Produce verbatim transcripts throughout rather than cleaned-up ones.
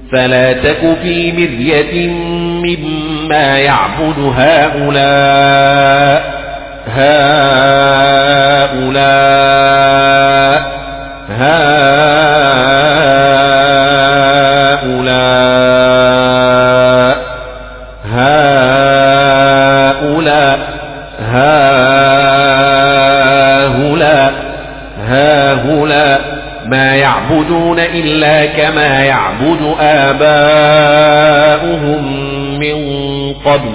فلا تك في مرية مما يعبد هؤلاء هؤلاء هؤلاء هؤلاء هؤلاء هؤلاء ما يعبدون إلا كما يعبد آباؤهم من قبل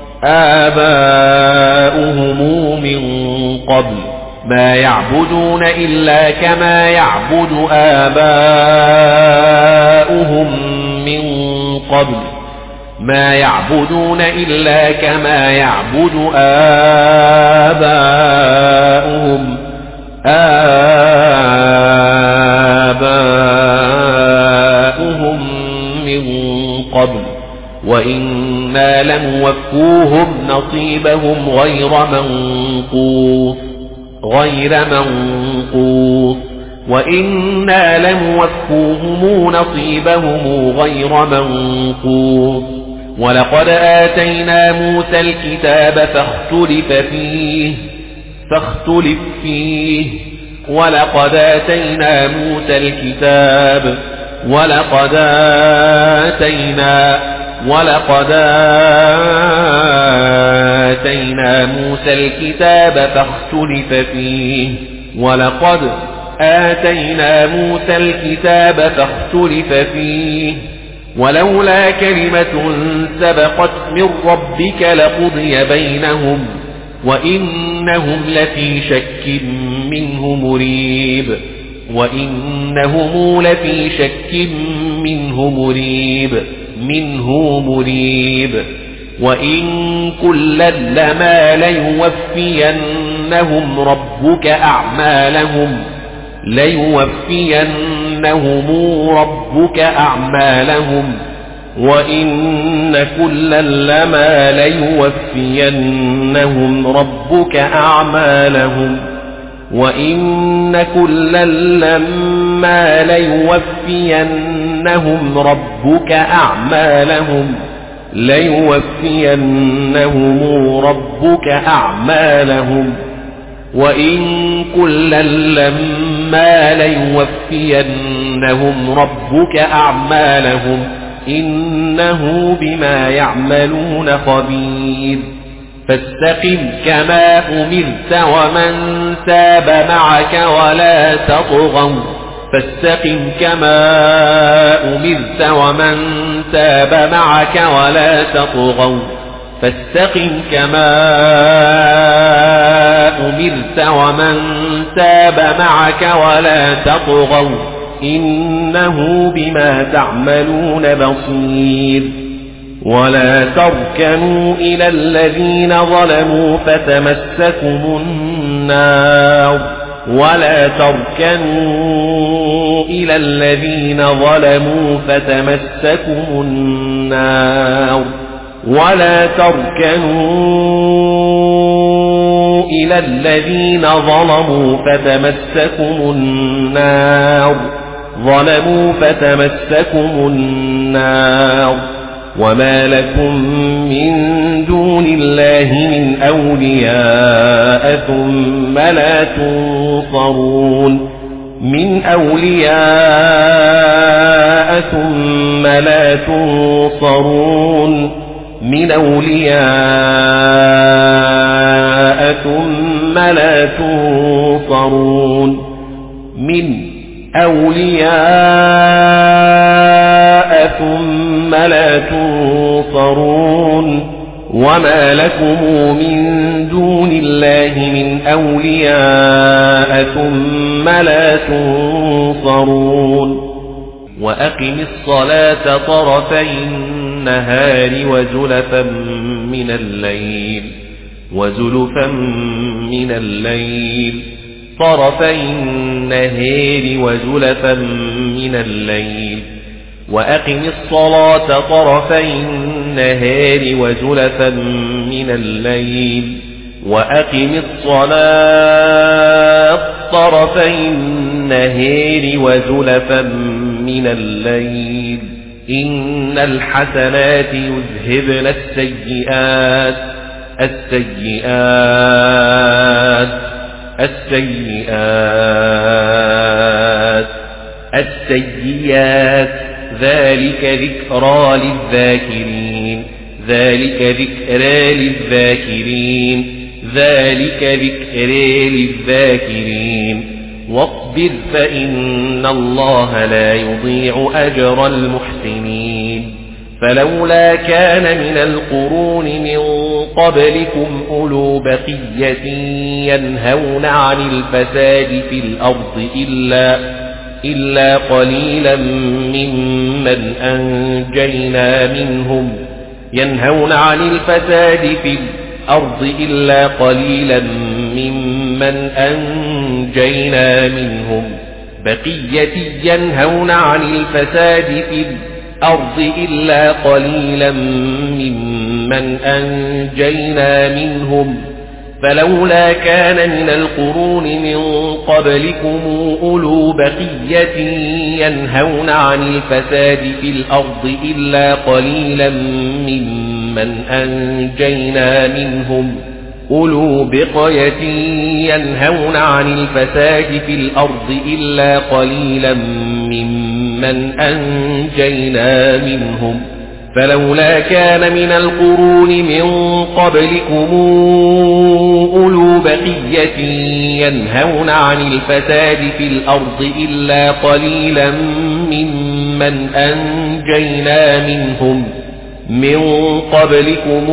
آباؤهم من قبل ما يعبدون إلا كما يعبد آباؤهم من قبل ما يعبدون إلا كما يعبد آباؤهم آباؤهم من قبل وإنا لنوفوهم نصيبهم غير منقوص غير منقوص وإنا لنوفوهم نصيبهم غير منقوص ولقد آتينا موسى الكتاب فاختلف فيه فاختلف فيه ولقد آتينا موسى الكتاب ولقد آتينا ولقد آتينا موسى الكتاب فاختلف فيه ولقد آتينا موسى الكتاب فاختلف فيه ولولا كلمة سبقت من ربك لقضي بينهم وإنهم لفي شك منه مريب وإنهم لفي شك منه مريب منه مريب وإن كلا لما ليوفينهم ربك أعمالهم ليوفينهم ربك أعمالهم وإن كلا لما ليوفينهم ربك أعمالهم وإن كلا لما ليوفينهم ربك أعمالهم ليوفينهم ربك أعمالهم وإن كلا لما ليوفينهم ربك أعمالهم إنه بما يعملون خبير فاستقم كما أمرت ومن تاب معك ولا تطغوا فاستقم كما أمرت ومن تاب معك ولا تطغوا فاستقم كما أمرت ومن تاب معك ولا تطغوا إنه بما تعملون بصير ولا تركنوا إلى الذين ظلموا فتمسكم النار ولا تركنوا إلى الذين ظلموا فتمسكم النار ولا تركنوا إلى الذين ظلموا فتمسكم النار ظلموا فتمسكم النار وما لكم من دون الله من أولياء ثم لا تنصرون من أولياء ثم لا تنصرون من أولياء ثم لا تنصرون من أولياء ثم لا تنصرون وما لكم من دون الله من أولياء ثم لا تنصرون وأقم الصلاة طرفي النهار وزلفا من الليل وزلفا من الليل طرفي النهار وزلفا من الليل وأقم الصلاة طرفي النهار وزلفا من الليل وأقم الصلاة طرفي النهار وزلفا من الليل إن الحسنات يذهبن السيئات السيئات السيئات السيئات ذلك ذكرى للذاكرين ذلك ذكرى للذاكرين ذلك ذكرى للذاكرين واصبر فإن الله لا يضيع أجر المحسنين فلولا كان من القرون من قبلكم أولو بقية ينهون عن الفساد في الأرض إلا إلا قليلا ممن أنجينا منهم ينهون عن الفساد في الأرض إلا قليلا ممن أنجينا منهم بقية ينهون عن الفساد في الأرض إلا قليلا ممن أنجينا منهم فلولا كان من القرون من قبلكم أولو بقية ينهون عن الفساد في الأرض إلا قليلا ممن أنجينا منهم أولو بقية ينهون عن الفساد في الأرض إلا قليلا ممن أنجينا منهم فلولا كان من القرون من قبلكم أولو بقية ينهون عن الفساد في الأرض إلا قليلا ممن أنجينا منهم من قبلكم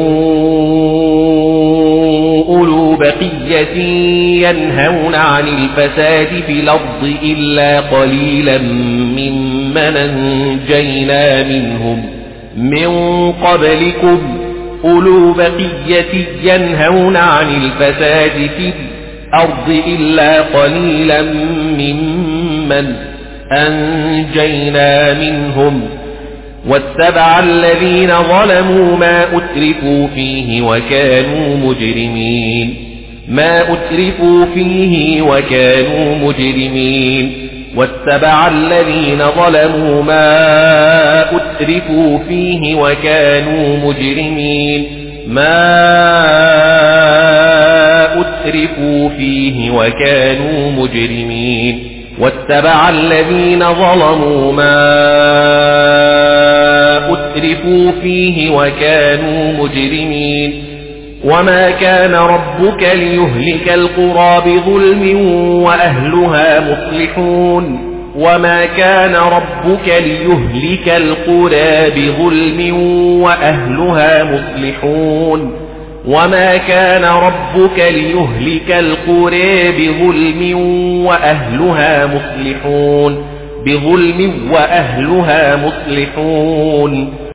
أولو بقية ينهون عن الفساد في الأرض إلا قليلا ممن أنجينا منهم من قبلكم أولو بقية ينهون عن الفساد في الأرض إلا قليلا ممن أنجينا منهم واتبع الذين ظلموا ما أترفوا فيه وكانوا مجرمين ما أترفوا فيه وكانوا مجرمين واتبع الذين ظلموا ما أترفوا فيه وكانوا مجرمين ما أترفوا فيه وكانوا مجرمين واتبع الذين ظلموا ما أترفوا فيه وكانوا مجرمين وما كان ربك ليهلك القرى بظلم وأهلها مصلحون وما كان ربك ليهلك القرى بظلم وأهلها مصلحون وما كان ربك ليهلك القرى بظلم وأهلها مصلحون بظلم وأهلها مصلحون